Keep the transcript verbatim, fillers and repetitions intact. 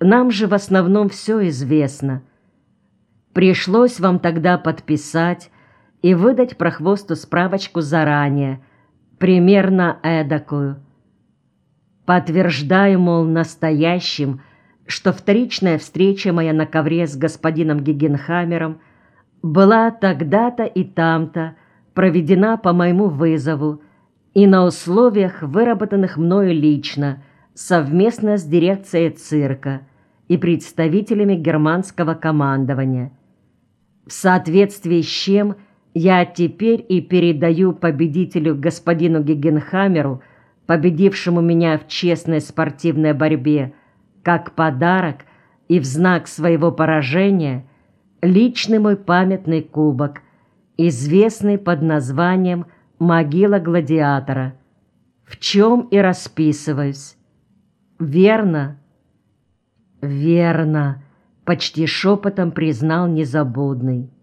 Нам же в основном все известно. Пришлось вам тогда подписать и выдать прохвосту справочку заранее, примерно эдакую. Подтверждаю, мол, настоящим, что вторичная встреча моя на ковре с господином Гегенхаммером была тогда-то и там-то проведена по моему вызову и на условиях, выработанных мною лично, совместно с дирекцией цирка и представителями германского командования, в соответствии с чем я теперь и передаю победителю господину Гегенхаммеру, победившему меня в честной спортивной борьбе, как подарок и в знак своего поражения, личный мой памятный кубок, известный под названием «Могила гладиатора», в чем и расписываюсь. Верно? Верно, почти шепотом признал Незабудный.